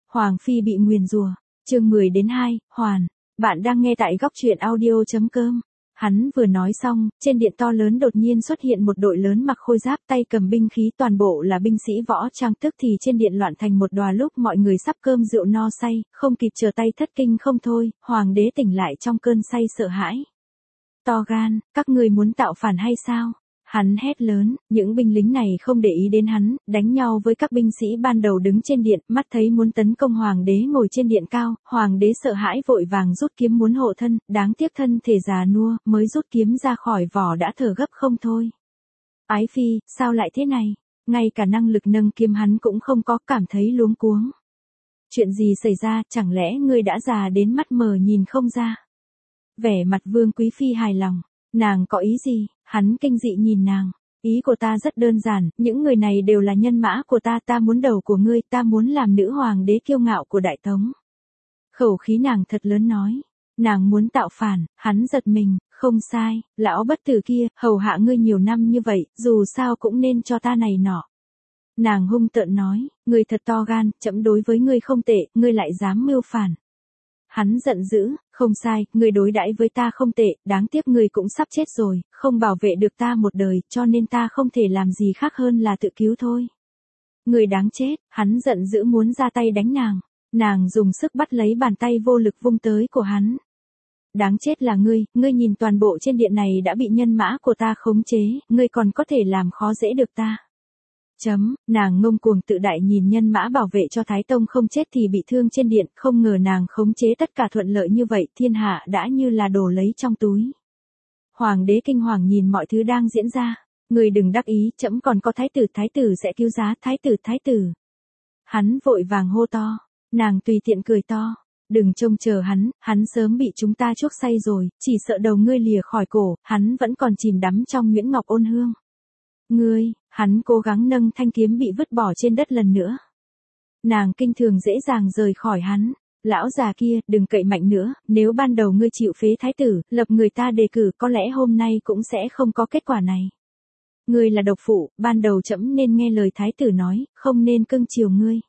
Hoàng phi bị nguyền rủa. Chương 10-2, Hoàn. Bạn đang nghe tại góc truyện audio.com. Hắn vừa nói xong, trên điện to lớn đột nhiên xuất hiện một đội lớn mặc khôi giáp, tay cầm binh khí, toàn bộ là binh sĩ võ trang, tức thì trên điện loạn thành một đòa. Lúc mọi người sắp cơm rượu no say, không kịp chờ tay thất kinh không thôi, hoàng đế tỉnh lại trong cơn say sợ hãi. To gan, các ngươi muốn tạo phản hay sao? Hắn hét lớn, những binh lính này không để ý đến hắn, đánh nhau với các binh sĩ ban đầu đứng trên điện, mắt thấy muốn tấn công hoàng đế ngồi trên điện cao, hoàng đế sợ hãi vội vàng rút kiếm muốn hộ thân, đáng tiếc thân thể già nua, mới rút kiếm ra khỏi vỏ đã thở gấp không thôi. Ái phi, sao lại thế này? Ngay cả năng lực nâng kiếm hắn cũng không có, cảm thấy luống cuống. Chuyện gì xảy ra, chẳng lẽ ngươi đã già đến mắt mờ nhìn không ra? Vẻ mặt Vương Quý Phi hài lòng. Nàng có ý gì? Hắn kinh dị nhìn nàng. Ý của ta rất đơn giản, những người này đều là nhân mã của ta, ta muốn đầu của ngươi, ta muốn làm nữ hoàng đế kiêu ngạo của Đại Tống. Khẩu khí nàng thật lớn nói. Nàng muốn tạo phản, hắn giật mình, không sai, lão bất tử kia, hầu hạ ngươi nhiều năm như vậy, dù sao cũng nên cho ta này nọ. Nàng hung tợn nói, ngươi thật to gan, trẫm đối với ngươi không tệ, ngươi lại dám mưu phản. Hắn giận dữ, không sai, ngươi đối đãi với ta không tệ, đáng tiếc ngươi cũng sắp chết rồi, không bảo vệ được ta một đời, cho nên ta không thể làm gì khác hơn là tự cứu thôi. Ngươi đáng chết, hắn giận dữ muốn ra tay đánh nàng. Nàng dùng sức bắt lấy bàn tay vô lực vung tới của hắn. Đáng chết là ngươi nhìn toàn bộ trên điện này đã bị nhân mã của ta khống chế, ngươi còn có thể làm khó dễ được ta. Nàng ngông cuồng tự đại nhìn nhân mã bảo vệ cho Thái Tông không chết thì bị thương trên điện, không ngờ nàng khống chế tất cả thuận lợi như vậy, thiên hạ đã như là đổ lấy trong túi. Hoàng đế kinh hoàng nhìn mọi thứ đang diễn ra, ngươi đừng đắc ý, trẫm còn có thái tử sẽ cứu giá, thái tử. Hắn vội vàng hô to, nàng tùy tiện cười to, đừng trông chờ hắn sớm bị chúng ta chuốc say rồi, chỉ sợ đầu ngươi lìa khỏi cổ, hắn vẫn còn chìm đắm trong nhuyễn ngọc ôn hương. Hắn cố gắng nâng thanh kiếm bị vứt bỏ trên đất lần nữa. Nàng kinh thường dễ dàng rời khỏi hắn. Lão già kia, đừng cậy mạnh nữa, nếu ban đầu ngươi chịu phế thái tử, lập người ta đề cử, có lẽ hôm nay cũng sẽ không có kết quả này. Ngươi là độc phụ, ban đầu trẫm nên nghe lời thái tử nói, không nên cưng chiều ngươi.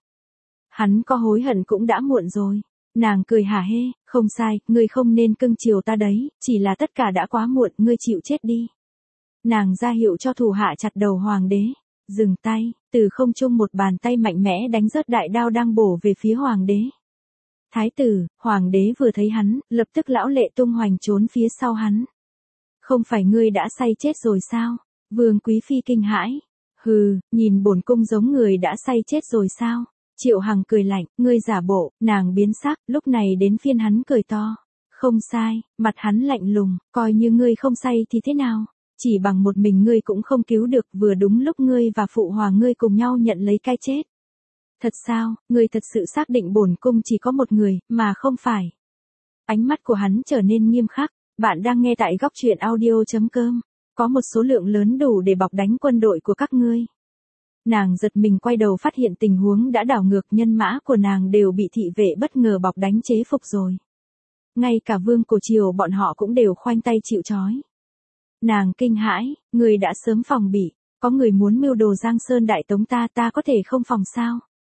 Hắn có hối hận cũng đã muộn rồi. Nàng cười hả hê, không sai, ngươi không nên cưng chiều ta đấy, chỉ là tất cả đã quá muộn, ngươi chịu chết đi. Nàng ra hiệu cho thủ hạ chặt đầu hoàng đế. Dừng tay, từ không trung một bàn tay mạnh mẽ đánh rớt đại đao đang bổ về phía hoàng đế. Thái tử, hoàng đế vừa thấy hắn, lập tức lão lệ tung hoành trốn phía sau hắn. Không phải ngươi đã say chết rồi sao? Vương Quý Phi kinh hãi. Hừ, nhìn bổn cung giống người đã say chết rồi sao? Triệu Hằng cười lạnh, ngươi giả bộ, nàng biến sắc, lúc này đến phiên hắn cười to. Không sai, mặt hắn lạnh lùng, coi như ngươi không say thì thế nào? Chỉ bằng một mình ngươi cũng không cứu được, vừa đúng lúc ngươi và phụ hoàng ngươi cùng nhau nhận lấy cái chết. Thật sao, ngươi thật sự xác định bổn cung chỉ có một người, mà không phải. Ánh mắt của hắn trở nên nghiêm khắc, bạn đang nghe tại góc truyện audio.com, có một số lượng lớn đủ để bọc đánh quân đội của các ngươi. Nàng giật mình quay đầu phát hiện tình huống đã đảo ngược, nhân mã của nàng đều bị thị vệ bất ngờ bọc đánh chế phục rồi. Ngay cả vương cổ triều bọn họ cũng đều khoanh tay chịu trói. Nàng kinh hãi, người đã sớm phòng bị, có người muốn mưu đồ Giang Sơn Đại Tống ta có thể không phòng sao?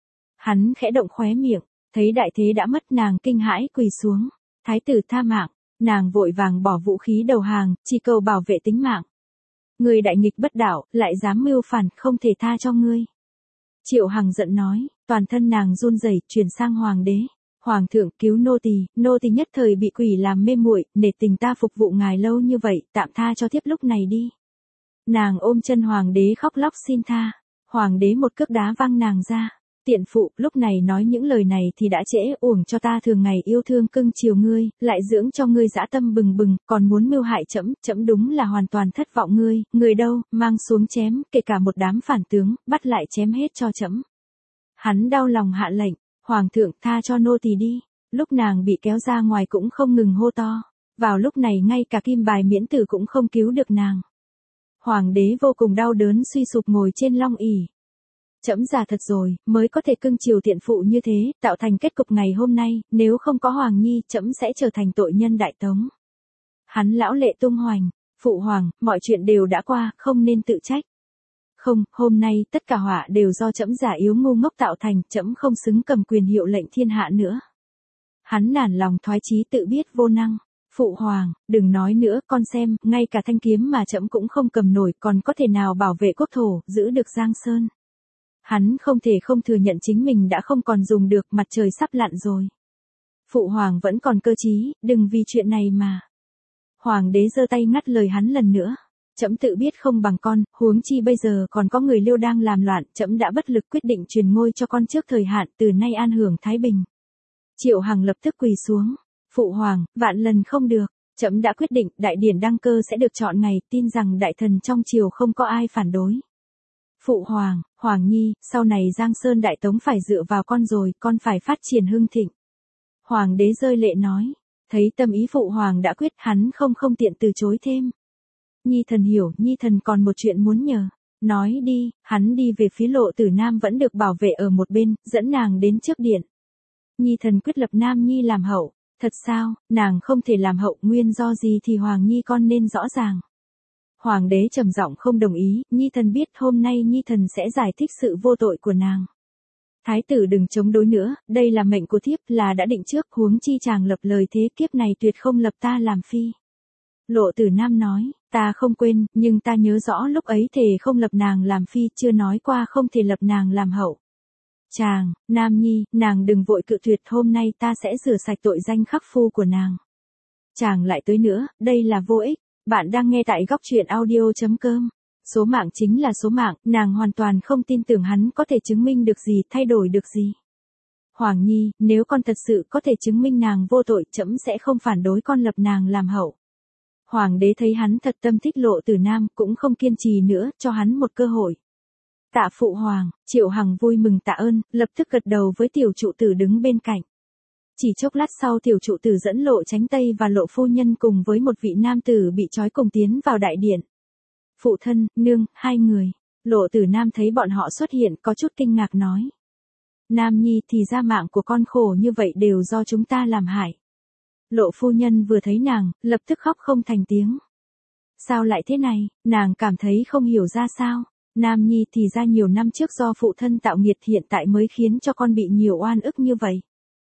Hắn khẽ động khóe miệng, thấy đại thế đã mất, nàng kinh hãi quỳ xuống. Thái tử tha mạng, nàng vội vàng bỏ vũ khí đầu hàng, chỉ cầu bảo vệ tính mạng. Người đại nghịch bất đạo, lại dám mưu phản, không thể tha cho ngươi. Triệu Hằng giận nói, toàn thân nàng run rẩy, chuyển sang hoàng đế. Hoàng thượng cứu nô tỳ nhất thời bị quỷ làm mê muội, nể tình ta phục vụ ngài lâu như vậy, tạm tha cho thiếp lúc này đi. Nàng ôm chân hoàng đế khóc lóc xin tha. Hoàng đế một cước đá văng nàng ra. Tiện phụ, lúc này nói những lời này thì đã trễ, uổng cho ta thường ngày yêu thương cưng chiều ngươi, lại dưỡng cho ngươi dã tâm bừng bừng, còn muốn mưu hại trẫm đúng là hoàn toàn thất vọng ngươi, người đâu, mang xuống chém, kể cả một đám phản tướng, bắt lại chém hết cho trẫm. Hắn đau lòng hạ lệnh. Hoàng thượng tha cho nô tỳ đi. Lúc nàng bị kéo ra ngoài cũng không ngừng hô to. Vào lúc này ngay cả kim bài miễn tử cũng không cứu được nàng. Hoàng đế vô cùng đau đớn suy sụp ngồi trên long ỷ. Trẫm già thật rồi, mới có thể cưng chiều tiện phụ như thế, tạo thành kết cục ngày hôm nay, nếu không có Hoàng Nhi, trẫm sẽ trở thành tội nhân Đại Tống. Hắn lão lệ tung hoành, phụ hoàng, mọi chuyện đều đã qua, không nên tự trách. Không, hôm nay tất cả họa đều do trẫm giả yếu ngu ngốc tạo thành, trẫm không xứng cầm quyền hiệu lệnh thiên hạ nữa. Hắn nản lòng thoái chí tự biết vô năng. Phụ hoàng, đừng nói nữa, con xem, ngay cả thanh kiếm mà trẫm cũng không cầm nổi, còn có thể nào bảo vệ quốc thổ, giữ được Giang Sơn. Hắn không thể không thừa nhận chính mình đã không còn dùng được, mặt trời sắp lặn rồi. Phụ hoàng vẫn còn cơ trí, đừng vì chuyện này mà. Hoàng đế giơ tay ngắt lời hắn lần nữa. Trẫm tự biết không bằng con, huống chi bây giờ còn có người Liêu đang làm loạn, trẫm đã bất lực quyết định truyền ngôi cho con trước thời hạn, từ nay an hưởng thái bình. Triệu Hằng lập tức quỳ xuống. Phụ hoàng, vạn lần không được, trẫm đã quyết định, đại điển đăng cơ sẽ được chọn ngày, tin rằng đại thần trong triều không có ai phản đối. Phụ hoàng, Hoàng Nhi, sau này Giang Sơn Đại Tống phải dựa vào con rồi, con phải phát triển hưng thịnh. Hoàng đế rơi lệ nói, thấy tâm ý phụ hoàng đã quyết, hắn không tiện từ chối thêm. Nhi thần hiểu, Nhi thần còn một chuyện muốn nhờ. Nói đi, hắn đi về phía Lộ Tử Nam vẫn được bảo vệ ở một bên, dẫn nàng đến trước điện. Nhi thần quyết lập Nam Nhi làm hậu. Thật sao, nàng không thể làm hậu, nguyên do gì thì Hoàng Nhi con nên rõ ràng. Hoàng đế trầm giọng không đồng ý, Nhi thần biết hôm nay Nhi thần sẽ giải thích sự vô tội của nàng. Thái tử đừng chống đối nữa, đây là mệnh của thiếp, là đã định trước, huống chi chàng lập lời thế, kiếp này tuyệt không lập ta làm phi. Lộ Tử Nam nói, ta không quên, nhưng ta nhớ rõ lúc ấy thề không lập nàng làm phi, chưa nói qua không thể lập nàng làm hậu. Chàng, Nam Nhi, nàng đừng vội cự tuyệt, hôm nay ta sẽ rửa sạch tội danh khắc phu của nàng. Chàng lại tới nữa, đây là vô ích. Bạn đang nghe tại góc truyện audio.com. Số mạng chính là số mạng, nàng hoàn toàn không tin tưởng hắn có thể chứng minh được gì, thay đổi được gì. Hoàng Nhi, nếu con thật sự có thể chứng minh nàng vô tội, trẫm sẽ không phản đối con lập nàng làm hậu. Hoàng đế thấy hắn thật tâm thích Lộ Tử Nam, cũng không kiên trì nữa, cho hắn một cơ hội. Tạ phụ hoàng, Triệu Hằng vui mừng tạ ơn, lập tức gật đầu với tiểu trụ tử đứng bên cạnh. Chỉ chốc lát sau tiểu trụ tử dẫn Lộ Chánh Tây và Lộ phu nhân cùng với một vị nam tử bị trói cùng tiến vào đại điện. Phụ thân, nương, hai người. Lộ Tử Nam thấy bọn họ xuất hiện có chút kinh ngạc nói. Nam Nhi thì ra mạng của con khổ như vậy đều do chúng ta làm hại. Lộ phu nhân vừa thấy nàng, lập tức khóc không thành tiếng. Sao lại thế này, nàng cảm thấy không hiểu ra sao. Nam Nhi thì ra nhiều năm trước do phụ thân tạo nghiệt hiện tại mới khiến cho con bị nhiều oan ức như vậy.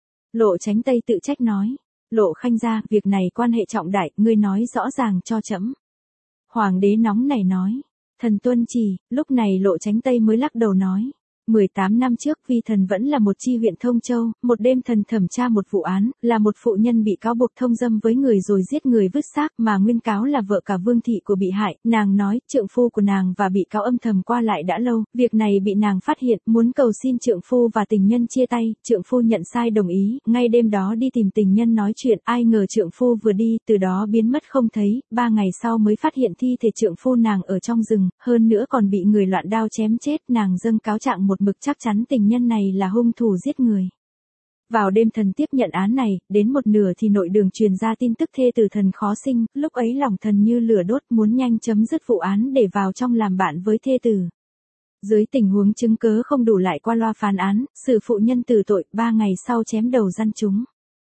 Lộ Chánh Tây tự trách nói. Lộ Khanh gia, việc này quan hệ trọng đại, ngươi nói rõ ràng cho trẫm. Hoàng đế nóng nảy nói. Thần tuân chỉ, lúc này Lộ Chánh Tây mới lắc đầu nói. 18 năm trước, vi thần vẫn là một chi huyện Thông Châu, một đêm thần thẩm tra một vụ án, là một phụ nhân bị cáo buộc thông dâm với người rồi giết người vứt xác, mà nguyên cáo là vợ cả Vương thị của bị hại. Nàng nói, trượng phu của nàng và bị cáo âm thầm qua lại đã lâu, việc này bị nàng phát hiện, muốn cầu xin trượng phu và tình nhân chia tay, trượng phu nhận sai đồng ý, ngay đêm đó đi tìm tình nhân nói chuyện, ai ngờ trượng phu vừa đi, từ đó biến mất không thấy, 3 ngày sau mới phát hiện thi thể trượng phu nàng ở trong rừng, hơn nữa còn bị người loạn đao chém chết, nàng dâng cáo trạng một mực chắc chắn tình nhân này là hung thủ giết người. Vào đêm thần tiếp nhận án này, đến một nửa thì nội đường truyền ra tin tức thê tử thần khó sinh, lúc ấy lòng thần như lửa đốt muốn nhanh chấm dứt vụ án để vào trong làm bạn với thê tử. Dưới tình huống chứng cớ không đủ lại qua loa phán án, xử phụ nhân tử tội, 3 ngày sau chém đầu gian chúng.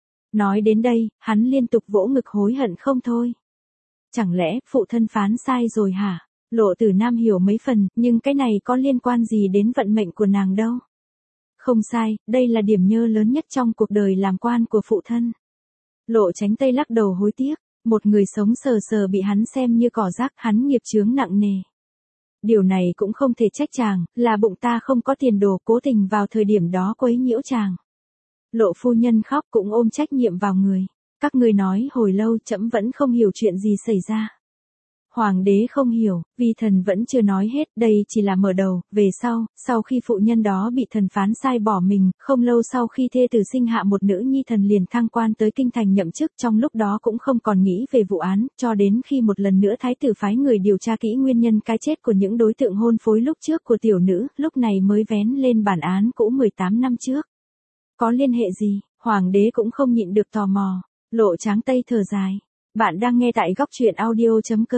Nói đến đây, hắn liên tục vỗ ngực hối hận không thôi. Chẳng lẽ phụ thân phán sai rồi hả? Lộ Tử Nam hiểu mấy phần, nhưng cái này có liên quan gì đến vận mệnh của nàng đâu. Không sai, đây là điểm nhơ lớn nhất trong cuộc đời làm quan của phụ thân. Lộ Chánh Tây lắc đầu hối tiếc, một người sống sờ sờ bị hắn xem như cỏ rác, hắn nghiệp chướng nặng nề. Điều này cũng không thể trách chàng, là bụng ta không có tiền đồ, cố tình vào thời điểm đó quấy nhiễu chàng. Lộ phu nhân khóc cũng ôm trách nhiệm vào người. Các ngươi nói hồi lâu trẫm vẫn không hiểu chuyện gì xảy ra. Hoàng đế không hiểu, vì thần vẫn chưa nói hết, đây chỉ là mở đầu, về sau khi phụ nhân đó bị thần phán sai bỏ mình, không lâu sau khi thê tử sinh hạ một nữ nhi thần liền thăng quan tới kinh thành nhậm chức, trong lúc đó cũng không còn nghĩ về vụ án, cho đến khi một lần nữa thái tử phái người điều tra kỹ nguyên nhân cái chết của những đối tượng hôn phối lúc trước của tiểu nữ, lúc này mới vén lên bản án cũ 18 năm trước. Có liên hệ gì, hoàng đế cũng không nhịn được tò mò. Lộ Tráng Tây thở dài. Bạn đang nghe tại góc truyện audio.com.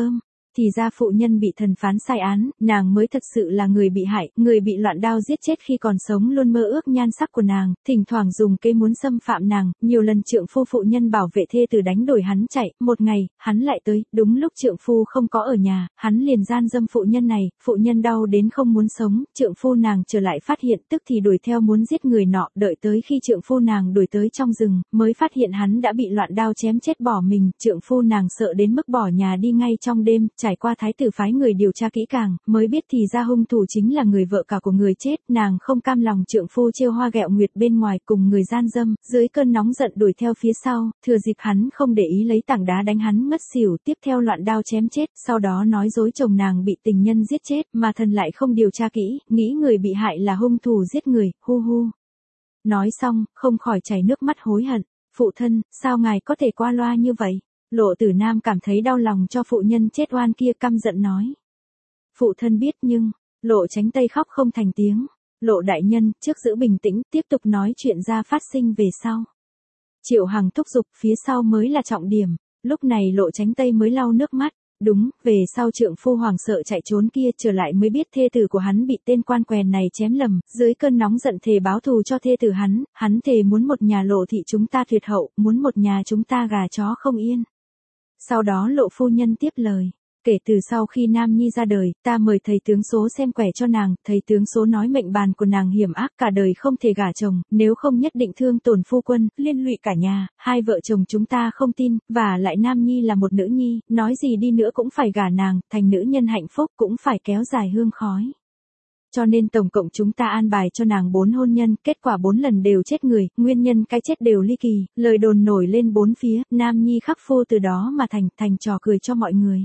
thì ra phụ nhân bị thần phán sai án, nàng mới thật sự là người bị hại, người bị loạn đao giết chết khi còn sống luôn mơ ước nhan sắc của nàng, thỉnh thoảng dùng kế muốn xâm phạm nàng, nhiều lần trượng phu phụ nhân bảo vệ thê tử đánh đuổi hắn chạy, một ngày, hắn lại tới, đúng lúc trượng phu không có ở nhà, hắn liền gian dâm phụ nhân này, phụ nhân đau đến không muốn sống, trượng phu nàng trở lại phát hiện tức thì đuổi theo muốn giết người nọ, đợi tới khi trượng phu nàng đuổi tới trong rừng, mới phát hiện hắn đã bị loạn đao chém chết bỏ mình, trượng phu nàng sợ đến mức bỏ nhà đi ngay trong đêm, trải qua thái tử phái người điều tra kỹ càng, mới biết thì ra hung thủ chính là người vợ cả của người chết, nàng không cam lòng trượng phu trêu hoa ghẹo nguyệt bên ngoài cùng người gian dâm, dưới cơn nóng giận đuổi theo phía sau, thừa dịp hắn không để ý lấy tảng đá đánh hắn ngất xỉu, tiếp theo loạn đao chém chết, sau đó nói dối chồng nàng bị tình nhân giết chết, mà thần lại không điều tra kỹ, nghĩ người bị hại là hung thủ giết người, hu hu. Nói xong, không khỏi chảy nước mắt hối hận, phụ thân, sao ngài có thể qua loa như vậy? Lộ Tử Nam cảm thấy đau lòng cho phụ nhân chết oan kia, căm giận nói. Phụ thân biết nhưng, Lộ Chánh Tây khóc không thành tiếng. Lộ đại nhân, trước giữ bình tĩnh, tiếp tục nói chuyện ra phát sinh về sau. Triệu Hằng thúc giục, phía sau mới là trọng điểm. Lúc này Lộ Chánh Tây mới lau nước mắt. Đúng, về sau trượng phu hoàng sợ chạy trốn kia trở lại mới biết thê tử của hắn bị tên quan quèn này chém lầm, dưới cơn nóng giận thề báo thù cho thê tử hắn thề muốn một nhà Lộ thị chúng ta tuyệt hậu, muốn một nhà chúng ta gà chó không yên. Sau đó Lộ phu nhân tiếp lời. Kể từ sau khi Nam Nhi ra đời, ta mời thầy tướng số xem quẻ cho nàng, thầy tướng số nói mệnh bàn của nàng hiểm ác cả đời không thể gả chồng, nếu không nhất định thương tổn phu quân, liên lụy cả nhà, hai vợ chồng chúng ta không tin, và lại Nam Nhi là một nữ nhi, nói gì đi nữa cũng phải gả nàng, thành nữ nhân hạnh phúc cũng phải kéo dài hương khói. Cho nên tổng cộng chúng ta an bài cho nàng 4 hôn nhân, kết quả 4 lần đều chết người, nguyên nhân cái chết đều ly kỳ, lời đồn nổi lên 4 phía, Nam Nhi khắc phu từ đó mà thành trò cười cho mọi người.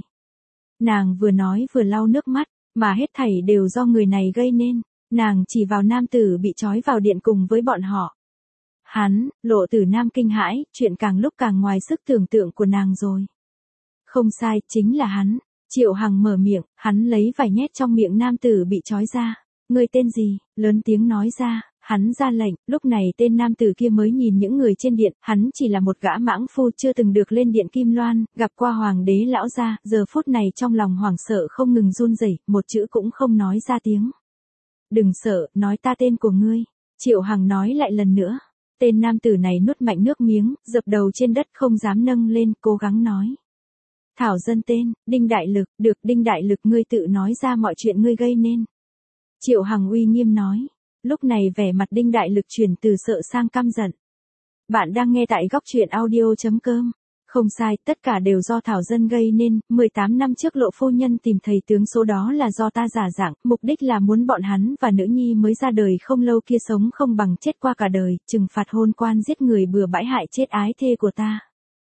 Nàng vừa nói vừa lau nước mắt, mà hết thảy đều do người này gây nên, nàng chỉ vào nam tử bị trói vào điện cùng với bọn họ. Hắn, Lộ Tử Nam kinh hãi, chuyện càng lúc càng ngoài sức tưởng tượng của nàng rồi. Không sai, chính là hắn. Triệu Hằng mở miệng, hắn lấy vài nhét trong miệng nam tử bị trói ra. Ngươi tên gì? Lớn tiếng nói ra. Hắn ra lệnh, lúc này tên nam tử kia mới nhìn những người trên điện, hắn chỉ là một gã mãng phu chưa từng được lên điện Kim Loan, gặp qua hoàng đế lão gia, giờ phút này trong lòng hoảng sợ không ngừng run rẩy, một chữ cũng không nói ra tiếng. Đừng sợ, nói ta tên của ngươi. Triệu Hằng nói lại lần nữa. Tên nam tử này nuốt mạnh nước miếng, dập đầu trên đất không dám nâng lên, cố gắng nói. Thảo dân tên, Đinh Đại Lực, được Đinh Đại Lực ngươi tự nói ra mọi chuyện ngươi gây nên. Triệu Hằng uy nghiêm nói. Lúc này vẻ mặt Đinh Đại Lực chuyển từ sợ sang căm giận. Bạn đang nghe tại góc truyện audio.com. Không sai, tất cả đều do Thảo dân gây nên, 18 năm trước Lộ phu nhân tìm thầy tướng số đó là do ta giả dạng, mục đích là muốn bọn hắn và nữ nhi mới ra đời không lâu kia sống không bằng chết qua cả đời, trừng phạt hôn quan giết người bừa bãi hại chết ái thê của ta.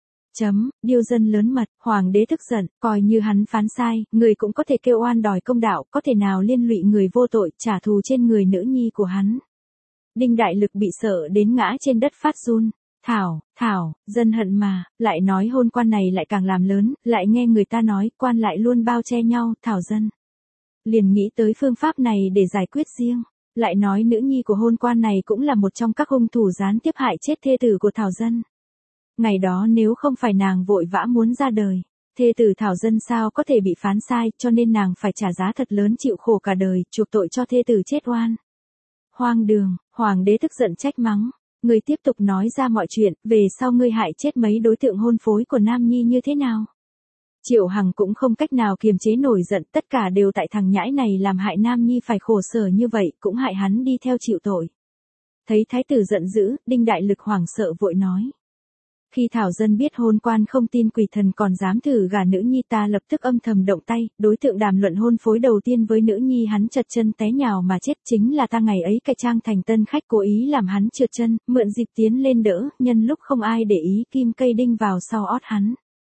Điêu dân lớn mật, hoàng đế tức giận, coi như hắn phán sai, người cũng có thể kêu oan đòi công đạo, có thể nào liên lụy người vô tội, trả thù trên người nữ nhi của hắn. Đinh Đại Lực bị sợ đến ngã trên đất phát run. Thảo, dân hận mà, lại nói hôn quan này lại càng làm lớn, lại nghe người ta nói, quan lại luôn bao che nhau, Thảo dân. Liền nghĩ tới phương pháp này để giải quyết riêng. Lại nói nữ nhi của hôn quan này cũng là một trong các hung thủ gián tiếp hại chết thê tử của Thảo dân. Ngày đó nếu không phải nàng vội vã muốn ra đời, thê tử Thảo dân sao có thể bị phán sai, cho nên nàng phải trả giá thật lớn chịu khổ cả đời, chuộc tội cho thê tử chết oan. Hoang đường, hoàng đế tức giận trách mắng. Ngươi tiếp tục nói ra mọi chuyện, về sau ngươi hại chết mấy đối tượng hôn phối của Nam Nhi như thế nào? Triệu Hằng cũng không cách nào kiềm chế nổi giận, tất cả đều tại thằng nhãi này làm hại Nam Nhi phải khổ sở như vậy, cũng hại hắn đi theo chịu tội. Thấy thái tử giận dữ, Đinh Đại Lực hoảng sợ vội nói. Khi Thảo dân biết hôn quan không tin quỷ thần còn dám thử gả nữ nhi, ta lập tức âm thầm động tay, đối tượng đàm luận hôn phối đầu tiên với nữ nhi hắn chật chân té nhào mà chết, chính là ta ngày ấy cải trang thành tân khách cố ý làm hắn trượt chân, mượn dịp tiến lên đỡ, nhân lúc không ai để ý kim cây đinh vào sau ót hắn.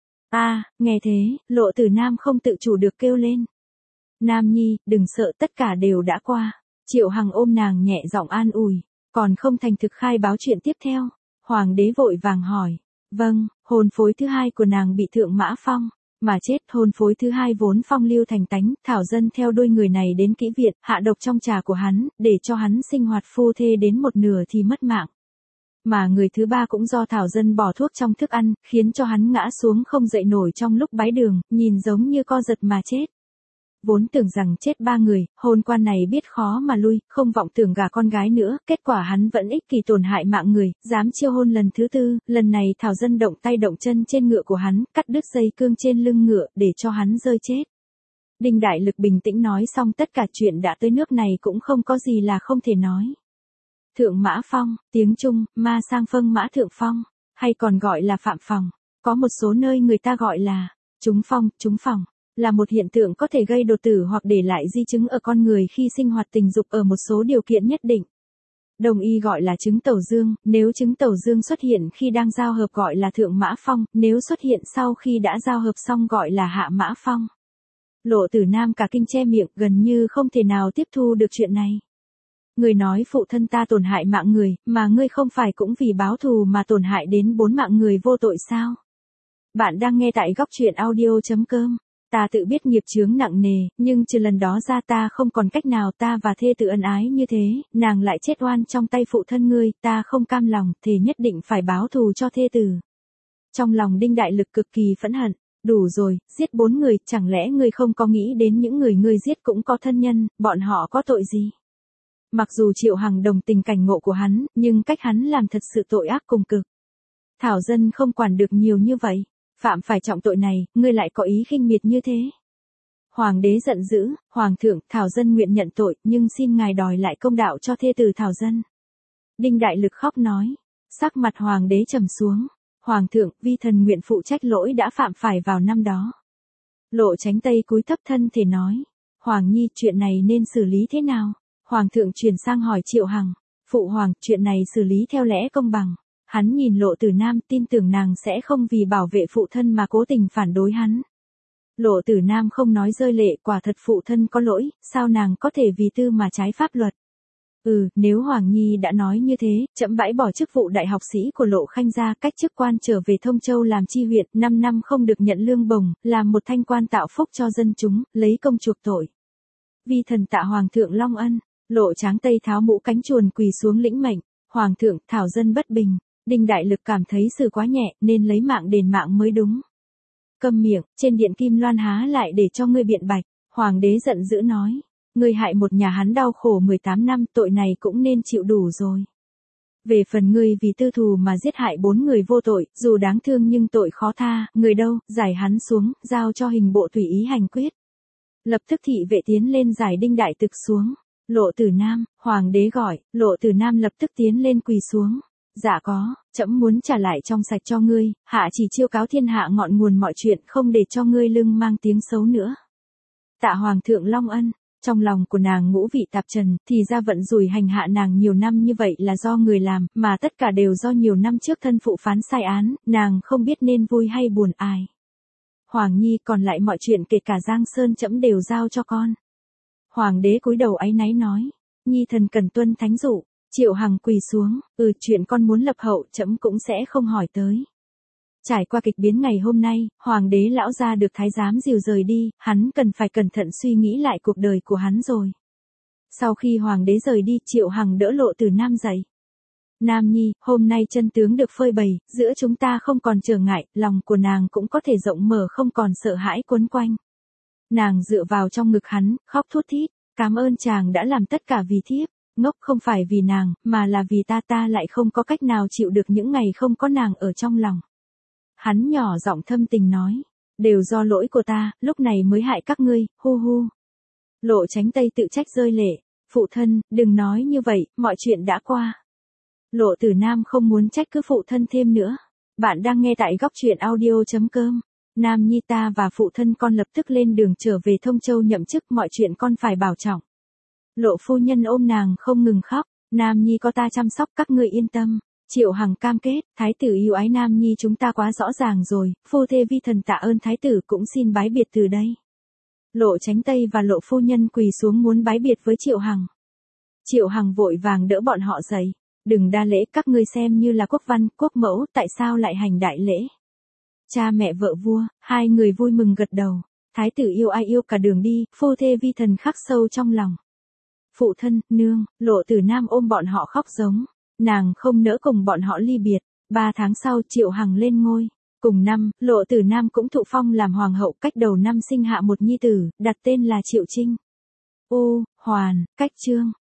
Nghe thế, Lộ Tử Nam không tự chủ được kêu lên. Nam Nhi, đừng sợ, tất cả đều đã qua. Triệu Hằng ôm nàng nhẹ giọng an ủi, còn không thành thực khai báo chuyện tiếp theo. Hoàng đế vội vàng hỏi. Vâng, hôn phối thứ hai của nàng bị Thượng Mã Phong mà chết, hôn phối thứ hai vốn phong lưu thành tánh, Thảo dân theo đuôi người này đến kỹ viện, hạ độc trong trà của hắn, để cho hắn sinh hoạt phu thê đến một nửa thì mất mạng. Mà người thứ ba cũng do Thảo Dân bỏ thuốc trong thức ăn, khiến cho hắn ngã xuống không dậy nổi trong lúc bái đường, nhìn giống như co giật mà chết. Vốn tưởng rằng chết 3 người, hôn quan này biết khó mà lui, không vọng tưởng gả con gái nữa, kết quả hắn vẫn ích kỷ tổn hại mạng người, dám chiêu hôn lần thứ tư, lần này Thảo Dân động tay động chân trên ngựa của hắn, cắt đứt dây cương trên lưng ngựa để cho hắn rơi chết. Đinh Đại Lực bình tĩnh nói xong tất cả chuyện đã tới nước này cũng không có gì là không thể nói. Thượng Mã Phong, tiếng Trung, Ma Sang Phâng Mã Thượng Phong, hay còn gọi là Phạm Phòng, có một số nơi người ta gọi là trúng phong, trúng phòng, là một hiện tượng có thể gây đột tử hoặc để lại di chứng ở con người khi sinh hoạt tình dục ở một số điều kiện nhất định. Đồng y gọi là chứng tẩu dương, nếu chứng tẩu dương xuất hiện khi đang giao hợp gọi là thượng mã phong, nếu xuất hiện sau khi đã giao hợp xong gọi là hạ mã phong. Lộ Tử Nam cả kinh che miệng, gần như không thể nào tiếp thu được chuyện này. Người nói phụ thân ta tổn hại mạng người, mà ngươi không phải cũng vì báo thù mà tổn hại đến 4 mạng người vô tội sao? Bạn đang nghe tại góc truyện audio.com. Ta tự biết nghiệp chướng nặng nề, nhưng trừ lần đó ra ta không còn cách nào, ta và thê tử ân ái như thế, nàng lại chết oan trong tay phụ thân ngươi, ta không cam lòng, thề nhất định phải báo thù cho thê tử. Trong lòng Đinh Đại Lực cực kỳ phẫn hận, đủ rồi, giết 4 người, chẳng lẽ ngươi không có nghĩ đến những người ngươi giết cũng có thân nhân, bọn họ có tội gì? Mặc dù Triệu Hằng đồng tình cảnh ngộ của hắn, nhưng cách hắn làm thật sự tội ác cùng cực. Thảo Dân không quản được nhiều như vậy. Phạm phải trọng tội này, ngươi lại có ý khinh miệt như thế. Hoàng đế giận dữ, Hoàng thượng, Thảo Dân nguyện nhận tội, nhưng xin ngài đòi lại công đạo cho thê tử Thảo Dân. Đinh Đại Lực khóc nói, sắc mặt Hoàng đế trầm xuống. Hoàng thượng, vi thần nguyện phụ trách lỗi đã phạm phải vào năm đó. Lộ Chánh Tây cúi thấp thân thể nói, Hoàng nhi, chuyện này nên xử lý thế nào? Hoàng thượng chuyển sang hỏi Triệu Hằng, phụ hoàng, chuyện này xử lý theo lẽ công bằng. Hắn nhìn Lộ Tử Nam, tin tưởng nàng sẽ không vì bảo vệ phụ thân mà cố tình phản đối hắn. Lộ Tử Nam không nói rơi lệ, quả thật phụ thân có lỗi, sao nàng có thể vì tư mà trái pháp luật. Nếu Hoàng Nhi đã nói như thế, trẫm bãi bỏ chức vụ đại học sĩ của Lộ Khanh ra, cách chức quan trở về Thông Châu làm chi huyện, 5 năm không được nhận lương bổng, làm một thanh quan tạo phúc cho dân chúng, lấy công chuộc tội. Vi thần tạ Hoàng thượng long ân. Lộ Tráng Tây tháo mũ cánh chuồn quỳ xuống lĩnh mệnh, Hoàng thượng, Thảo Dân bất bình. Đinh Đại Lực cảm thấy xử quá nhẹ, nên lấy mạng đền mạng mới đúng. Câm miệng, trên điện Kim Loan há lại để cho ngươi biện bạch. Hoàng đế giận dữ nói, ngươi hại một nhà hắn đau khổ 18 năm, tội này cũng nên chịu đủ rồi. Về phần ngươi vì tư thù mà giết hại 4 người vô tội, dù đáng thương nhưng tội khó tha, người đâu, giải hắn xuống, giao cho hình bộ tùy ý hành quyết. Lập tức thị vệ tiến lên giải Đinh Đại Thực xuống. Lộ Tử Nam, Hoàng đế gọi, Lộ Tử Nam lập tức tiến lên quỳ xuống. Dạ có, trẫm muốn trả lại trong sạch cho ngươi, hạ chỉ chiêu cáo thiên hạ ngọn nguồn mọi chuyện, không để cho ngươi lưng mang tiếng xấu nữa. Tạ Hoàng thượng long ân. Trong lòng của nàng ngũ vị tạp trần, thì ra vận rủi hành hạ nàng nhiều năm như vậy là do người làm, mà tất cả đều do nhiều năm trước thân phụ phán sai án, nàng không biết nên vui hay buồn ai. Hoàng nhi, còn lại mọi chuyện kể cả Giang Sơn trẫm đều giao cho con. Hoàng đế cúi đầu áy náy nói, nhi thần cần tuân thánh dụ. Triệu Hằng quỳ xuống, chuyện con muốn lập hậu trẫm cũng sẽ không hỏi tới. Trải qua kịch biến ngày hôm nay, Hoàng đế lão gia được thái giám dìu rời đi, hắn cần phải cẩn thận suy nghĩ lại cuộc đời của hắn rồi. Sau khi Hoàng đế rời đi, Triệu Hằng đỡ Lộ Tử Nam dậy. Nam nhi, hôm nay chân tướng được phơi bày, giữa chúng ta không còn trở ngại, lòng của nàng cũng có thể rộng mở, không còn sợ hãi quấn quanh. Nàng dựa vào trong ngực hắn, khóc thút thít, cảm ơn chàng đã làm tất cả vì thiếp. Ngốc không phải vì nàng, mà là vì ta lại không có cách nào chịu được những ngày không có nàng ở trong lòng. Hắn nhỏ giọng thâm tình nói, đều do lỗi của ta, lúc này mới hại các ngươi, hu hu. Lộ Chánh Tây tự trách rơi lệ, phụ thân, đừng nói như vậy, mọi chuyện đã qua. Lộ Tử Nam không muốn trách cứ phụ thân thêm nữa. Bạn đang nghe tại góc truyện audio.com. Nam nhi, ta và phụ thân con lập tức lên đường trở về Thông Châu nhậm chức, mọi chuyện con phải bảo trọng. Lộ phu nhân ôm nàng không ngừng khóc, Nam nhi có ta chăm sóc, các ngươi yên tâm. Triệu Hằng cam kết, thái tử yêu ái Nam nhi chúng ta quá rõ ràng rồi, phu thê vi thần tạ ơn thái tử, cũng xin bái biệt từ đây. Lộ Chánh Tây và Lộ phu nhân quỳ xuống muốn bái biệt với Triệu Hằng. Triệu Hằng vội vàng đỡ bọn họ dậy, đừng đa lễ, các ngươi xem như là quốc văn, quốc mẫu, tại sao lại hành đại lễ? Cha mẹ vợ vua, hai người vui mừng gật đầu, thái tử yêu ai yêu cả đường đi, phu thê vi thần khắc sâu trong lòng. Phụ thân, nương, Lộ Tử Nam ôm bọn họ khóc giống. Nàng không nỡ cùng bọn họ ly biệt. 3 tháng sau Triệu Hằng lên ngôi. Cùng năm, Lộ Tử Nam cũng thụ phong làm hoàng hậu, cách đầu năm sinh hạ một nhi tử, đặt tên là Triệu Trinh. Hoàn, cách chương.